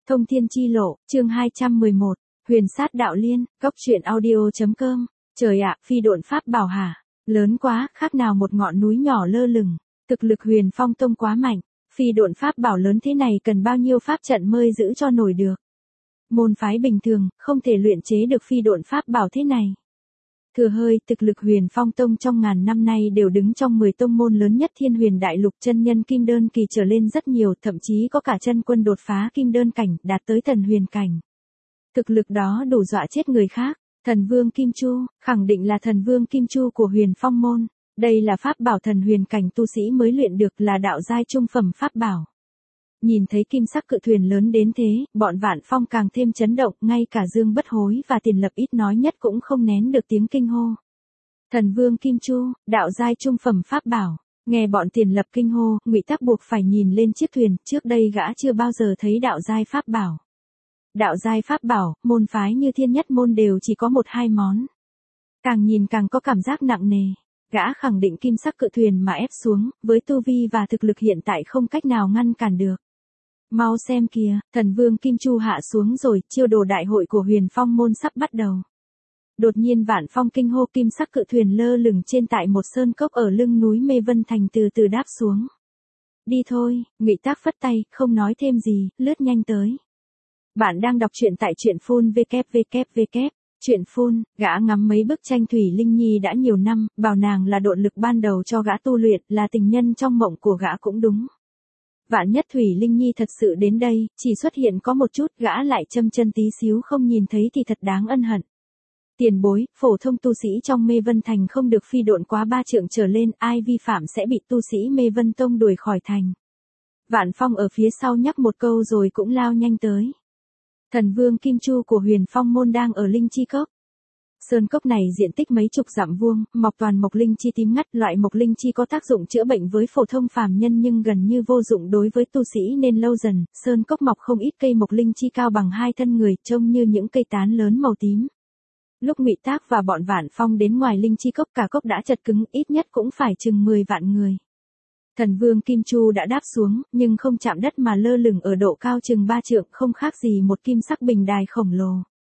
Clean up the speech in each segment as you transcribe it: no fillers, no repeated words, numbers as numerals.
Thông thiên chi lộ, chương 211, huyền sát đạo liên, góc truyện audio.com, trời ạ, phi độn pháp bảo hả? Lớn quá, khác nào một ngọn núi nhỏ lơ lửng, thực lực Huyền Phong Tông quá mạnh, phi độn pháp bảo lớn thế này cần bao nhiêu pháp trận mới giữ cho nổi được. Môn phái bình thường, không thể luyện chế được phi độn pháp bảo thế này. Thừa hơi, thực lực Huyền Phong Tông trong ngàn năm nay đều đứng trong 10 tông môn lớn nhất Thiên Huyền Đại Lục, chân nhân kim đơn kỳ trở lên rất nhiều, thậm chí có cả chân quân đột phá kim đơn cảnh, đạt tới thần huyền cảnh. Thực lực đó đủ dọa chết người khác. Thần Vương Kim Chu, khẳng định là Thần Vương Kim Chu của Huyền Phong môn. Đây là pháp bảo thần huyền cảnh tu sĩ mới luyện được, là đạo giai trung phẩm pháp bảo. Nhìn thấy kim sắc cự thuyền lớn đến thế, bọn Vạn Phong càng thêm chấn động, ngay cả Dương Bất Hối và Tiền Lập ít nói nhất cũng không nén được tiếng kinh hô. Thần Vương Kim Chu, đạo giai trung phẩm pháp bảo. Nghe bọn Tiền Lập kinh hô, Ngụy Tắc buộc phải nhìn lên chiếc thuyền, trước đây gã chưa bao giờ thấy đạo giai pháp bảo. Đạo giai pháp bảo, môn phái như Thiên Nhất môn đều chỉ có 1-2 món. Càng nhìn càng có cảm giác nặng nề. Gã khẳng định kim sắc cự thuyền mà ép xuống, với tu vi và thực lực hiện tại không cách nào ngăn cản được. Mau xem kìa, Thần Vương Kim Chu hạ xuống rồi, chiêu đồ đại hội của Huyền Phong môn sắp bắt đầu. Đột nhiên Vạn Phong kinh hô, kim sắc cự thuyền lơ lửng trên tại một sơn cốc ở lưng núi Mê Vân Thành từ từ đáp xuống. Đi thôi, Ngụy Tác phất tay, không nói thêm gì, lướt nhanh tới. Bạn đang đọc truyện tại truyện phun www. Truyện phun, gã ngắm mấy bức tranh Thủy Linh Nhi đã nhiều năm, bảo nàng là độn lực ban đầu cho gã tu luyện, là tình nhân trong mộng của gã cũng đúng. Vạn nhất Thủy Linh Nhi thật sự đến đây, chỉ xuất hiện có một chút, gã lại châm chân tí xíu không nhìn thấy thì thật đáng ân hận. Tiền bối, phổ thông tu sĩ trong Mê Vân Thành không được phi độn quá 3 trượng trở lên, ai vi phạm sẽ bị tu sĩ Mê Vân Tông đuổi khỏi thành. Vạn Phong ở phía sau nhắc một câu rồi cũng lao nhanh tới. Thần Vương Kim Chu của Huyền Phong môn đang ở Linh Chi Cốc. Sơn cốc này diện tích mấy chục dặm vuông, mọc toàn mộc linh chi tím ngắt, loại mộc linh chi có tác dụng chữa bệnh với phổ thông phàm nhân nhưng gần như vô dụng đối với tu sĩ nên lâu dần, sơn cốc mọc không ít cây mộc linh chi cao bằng 2 thân người, trông như những cây tán lớn màu tím. Lúc Ngụy Tác và bọn Vạn Phong đến ngoài Linh Chi Cốc, cả cốc đã chật cứng, ít nhất cũng phải chừng 10 vạn người. Thần Vương Kim Chu đã đáp xuống, nhưng không chạm đất mà lơ lửng ở độ cao chừng 3 trượng, không khác gì một kim sắc bình đài khổng lồ.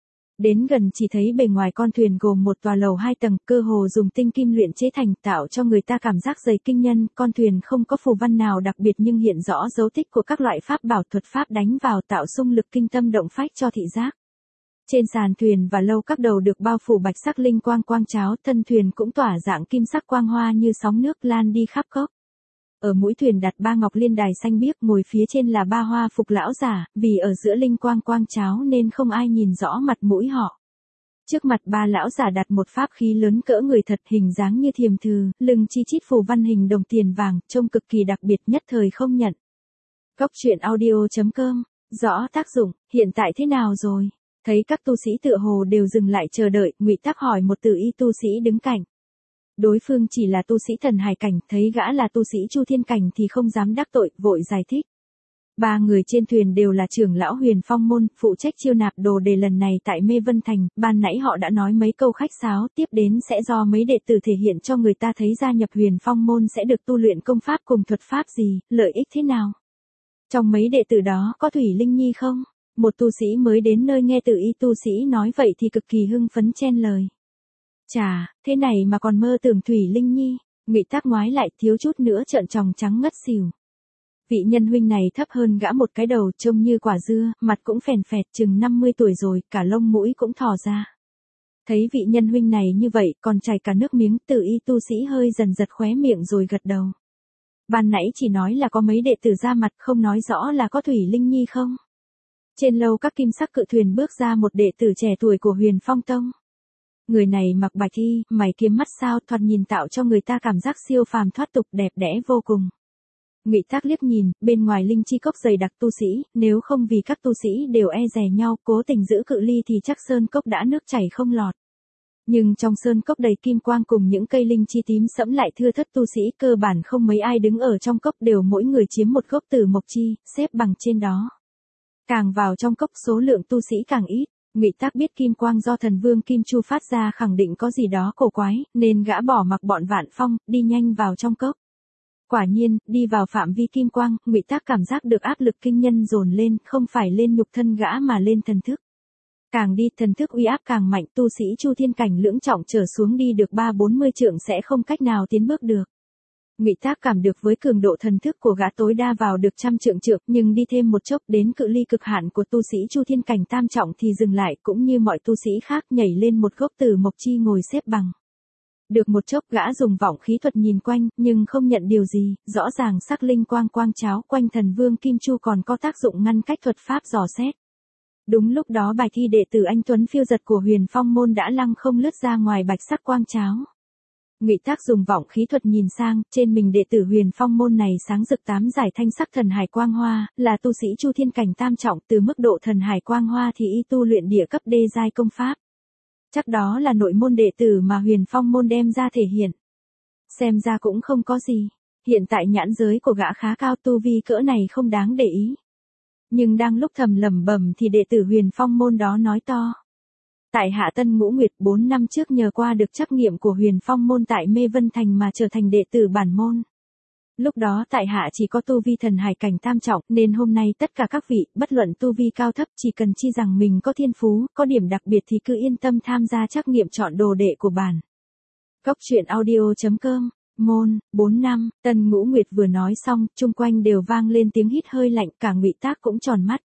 Đến gần chỉ thấy bề ngoài con thuyền gồm một tòa lầu 2 tầng, cơ hồ dùng tinh kim luyện chế thành, tạo cho người ta cảm giác dày kinh nhân. Con thuyền không có phù văn nào đặc biệt nhưng hiện rõ dấu tích của các loại pháp bảo thuật pháp đánh vào, tạo xung lực kinh tâm động phách cho thị giác. Trên sàn thuyền và lâu các đầu được bao phủ bạch sắc linh quang quang cháo, thân thuyền cũng tỏa dạng kim sắc quang hoa như sóng nước lan đi khắp cốc. Ở mũi thuyền đặt 3 ngọc liên đài xanh biếc, ngồi phía trên là 3 hoa phục lão giả, vì ở giữa linh quang quang cháo nên không ai nhìn rõ mặt mũi họ. Trước mặt 3 lão giả đặt một pháp khí lớn cỡ người thật, hình dáng như thiềm thừ, lưng chi chít phù văn hình đồng tiền vàng, trông cực kỳ đặc biệt, nhất thời không nhận. Góc truyện audio.com, rõ tác dụng, hiện tại thế nào rồi? Thấy các tu sĩ tựa hồ đều dừng lại chờ đợi, Ngụy Tác hỏi một tử y tu sĩ đứng cạnh. Đối phương chỉ là tu sĩ thần hải cảnh, thấy gã là tu sĩ Chu Thiên cảnh thì không dám đắc tội, vội giải thích. 3 người trên thuyền đều là trưởng lão Huyền Phong môn, phụ trách chiêu nạp đồ đề lần này tại Mê Vân Thành, ban nãy họ đã nói mấy câu khách sáo, tiếp đến sẽ do mấy đệ tử thể hiện cho người ta thấy gia nhập Huyền Phong môn sẽ được tu luyện công pháp cùng thuật pháp gì, lợi ích thế nào. Trong mấy đệ tử đó có Thủy Linh Nhi không? Một tu sĩ mới đến nơi nghe tử y tu sĩ nói vậy thì cực kỳ hưng phấn chen lời. Chà, thế này mà còn mơ tưởng Thủy Linh Nhi, Ngụy Tác ngoái lại thiếu chút nữa trợn tròng trắng ngất xỉu. Vị nhân huynh này thấp hơn gã một cái đầu, trông như quả dưa, mặt cũng phèn phẹt, chừng 50 tuổi rồi, cả lông mũi cũng thò ra. Thấy vị nhân huynh này như vậy, còn chảy cả nước miếng, tử y tu sĩ hơi dần giật khóe miệng rồi gật đầu. Ban nãy chỉ nói là có mấy đệ tử ra mặt, không nói rõ là có Thủy Linh Nhi không. Trên lâu các kim sắc cự thuyền bước ra một đệ tử trẻ tuổi của Huyền Phong Tông. Người này mặc bạch y, mày kiếm mắt sao, thoạt nhìn tạo cho người ta cảm giác siêu phàm thoát tục, đẹp đẽ vô cùng. Ngụy Tác liếc nhìn, bên ngoài Linh Chi Cốc dày đặc tu sĩ, nếu không vì các tu sĩ đều e dè nhau, cố tình giữ cự ly thì chắc sơn cốc đã nước chảy không lọt. Nhưng trong sơn cốc đầy kim quang cùng những cây linh chi tím sẫm lại thưa thớt, tu sĩ cơ bản không mấy ai đứng ở trong cốc, đều mỗi người chiếm một gốc tử mộc chi, xếp bằng trên đó. Càng vào trong cốc số lượng tu sĩ càng ít. Ngụy Tác biết kim quang do Thần Vương Kim Chu phát ra khẳng định có gì đó cổ quái, nên gã bỏ mặc bọn Vạn Phong, đi nhanh vào trong cốc. Quả nhiên, đi vào phạm vi kim quang, Ngụy Tác cảm giác được áp lực kinh nhân dồn lên, không phải lên nhục thân gã mà lên thần thức. Càng đi, thần thức uy áp càng mạnh, tu sĩ Chu Thiên cảnh lưỡng trọng trở xuống đi được 3-40 trượng sẽ không cách nào tiến bước được. Ngụy Tác cảm được với cường độ thần thức của gã tối đa vào được 100 trượng, nhưng đi thêm một chốc đến cự ly cực hạn của tu sĩ Chu Thiên cảnh tam trọng thì dừng lại, cũng như mọi tu sĩ khác nhảy lên một gốc từ mộc chi ngồi xếp bằng. Được một chốc gã dùng vọng khí thuật nhìn quanh, nhưng không nhận điều gì, rõ ràng sắc linh quang quang cháo quanh thần vương Kim Chu còn có tác dụng ngăn cách thuật pháp dò xét. Đúng lúc đó bài thi đệ tử anh Tuấn phiêu giật của Huyền Phong môn đã lăng không lướt ra ngoài bạch sắc quang cháo. Ngụy Tác dùng vọng khí thuật nhìn sang, trên mình đệ tử Huyền Phong môn này sáng rực 8 giải thanh sắc thần hải quang hoa, là tu sĩ Chu Thiên cảnh tam trọng, từ mức độ thần hải quang hoa thì y tu luyện địa cấp đê giai công pháp. Chắc đó là nội môn đệ tử mà Huyền Phong môn đem ra thể hiện. Xem ra cũng không có gì, hiện tại nhãn giới của gã khá cao, tu vi cỡ này không đáng để ý. Nhưng đang lúc thầm lẩm bẩm thì đệ tử Huyền Phong môn đó nói to. Tại hạ Tân Ngũ Nguyệt 4 năm trước nhờ qua được trắc nghiệm của Huyền Phong môn tại Mê Vân Thành mà trở thành đệ tử bản môn. Lúc đó tại hạ chỉ có tu vi thần hải cảnh tam trọng, nên hôm nay tất cả các vị, bất luận tu vi cao thấp, chỉ cần chi rằng mình có thiên phú, có điểm đặc biệt thì cứ yên tâm tham gia trắc nghiệm chọn đồ đệ của bản. Góc truyện audio.com, môn, 4 năm, Tân Ngũ Nguyệt vừa nói xong, chung quanh đều vang lên tiếng hít hơi lạnh, cả Ngụy Tác cũng tròn mắt.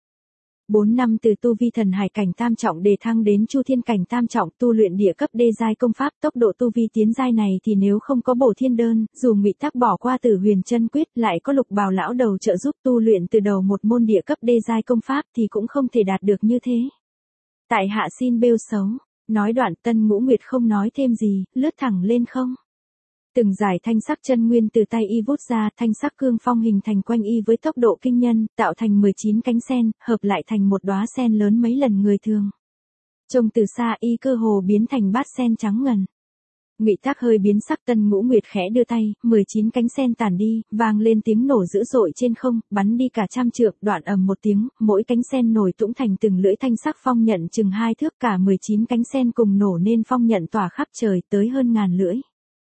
4 năm từ tu vi thần hải cảnh tam trọng đề thăng đến Chu Thiên cảnh tam trọng, tu luyện địa cấp đê giai công pháp, tốc độ tu vi tiến giai này thì nếu không có bổ thiên đơn, dù Ngụy Tác bỏ qua Tử Huyền chân quyết, lại có Lục Bào lão đầu trợ giúp tu luyện từ đầu một môn địa cấp đê giai công pháp thì cũng không thể đạt được như thế. Tại hạ xin bêu xấu. Nói đoạn Tân Ngũ Nguyệt không nói thêm gì, lướt thẳng lên không. Từng giải thanh sắc chân nguyên từ tay y vút ra, thanh sắc cương phong hình thành quanh y với tốc độ kinh nhân, tạo thành 19 cánh sen, hợp lại thành một đóa sen lớn mấy lần người thường. Trông từ xa y cơ hồ biến thành bát sen trắng ngần. Ngụy Tác hơi biến sắc, Tân Ngũ Nguyệt khẽ đưa tay, 19 cánh sen tản đi, vang lên tiếng nổ dữ dội trên không, bắn đi cả 100 trượng, đoạn ầm một tiếng, mỗi cánh sen nổi tũng thành từng lưỡi thanh sắc phong nhận chừng 2 thước, cả 19 cánh sen cùng nổ nên phong nhận tỏa khắp trời tới hơn 1000 lưỡi.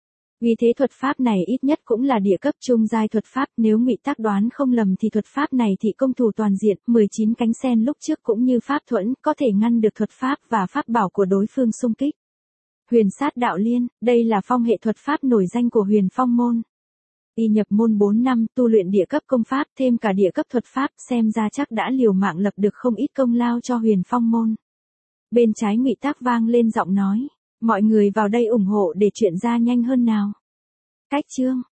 Vì thế thuật pháp này ít nhất cũng là địa cấp trung giai thuật pháp, nếu Ngụy Tác đoán không lầm thì thuật pháp này thị công thủ toàn diện, 19 cánh sen lúc trước cũng như pháp thuẫn, có thể ngăn được thuật pháp và pháp bảo của đối phương xung kích. Huyền sát đạo liên, đây là phong hệ thuật pháp nổi danh của Huyền Phong môn. Y nhập môn 4 năm, tu luyện địa cấp công pháp, thêm cả địa cấp thuật pháp, xem ra chắc đã liều mạng lập được không ít công lao cho Huyền Phong môn. Bên trái Ngụy Tác vang lên giọng nói, mọi người vào đây ủng hộ để chuyện ra nhanh hơn nào. Cách chương